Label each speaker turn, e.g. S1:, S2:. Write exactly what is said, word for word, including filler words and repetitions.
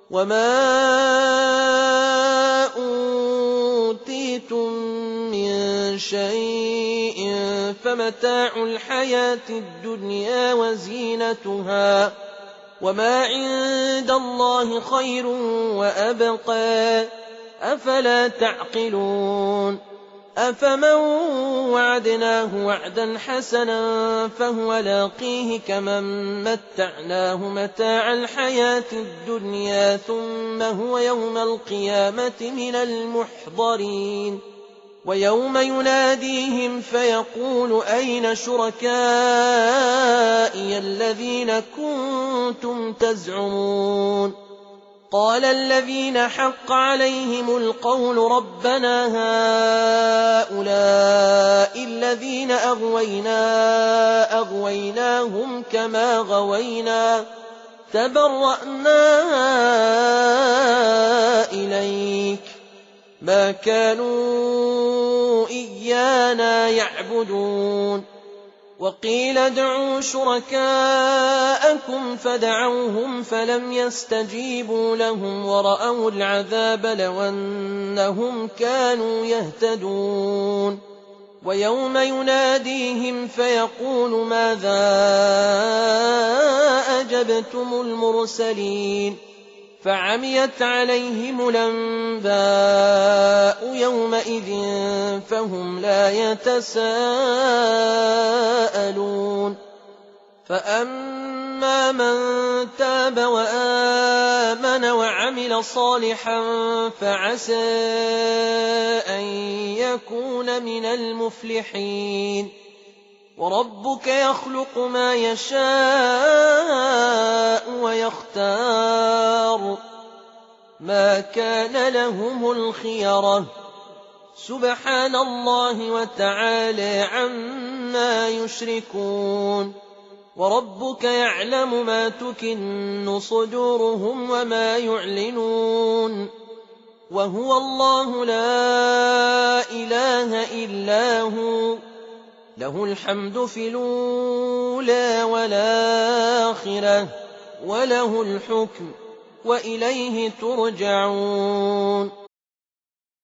S1: وما أوتيتم من شيء فمتاع الحياة الدنيا وزينتها وما عند الله خير وأبقى أفلا تعقلون أفمن وعدناه وعدا حسنا فهو لاقيه كمن متعناه متاع الحياة الدنيا ثم هو يوم القيامة من المحضرين ويوم يناديهم فيقول أين شركائي الذين كنتم تزعمون قال الذين حق عليهم القول ربنا هؤلاء الذين أغوينا أغويناهم كما غوينا تبرأنا إليك ما كانوا إيانا يعبدون وقيل ادعوا شركاءكم فدعوهم فلم يستجيبوا لهم ورأوا العذاب لو أنهم كانوا يهتدون ويوم يناديهم فيقول ماذا أجبتم المرسلين فعميت عليهم الأنباء يومئذ فهم لا يتساءلون فأما من تاب وآمن وعمل صالحا فعسى أن يكون من المفلحين وربك يخلق ما يشاء ويختار ما كان لهم الخيرة سبحان الله وتعالى عما يشركون وربك يعلم ما تكن صدورهم وما يعلنون وهو الله لا إله إلا هو له الحمد في الأولى والآخرة وله الحكم وإليه ترجعون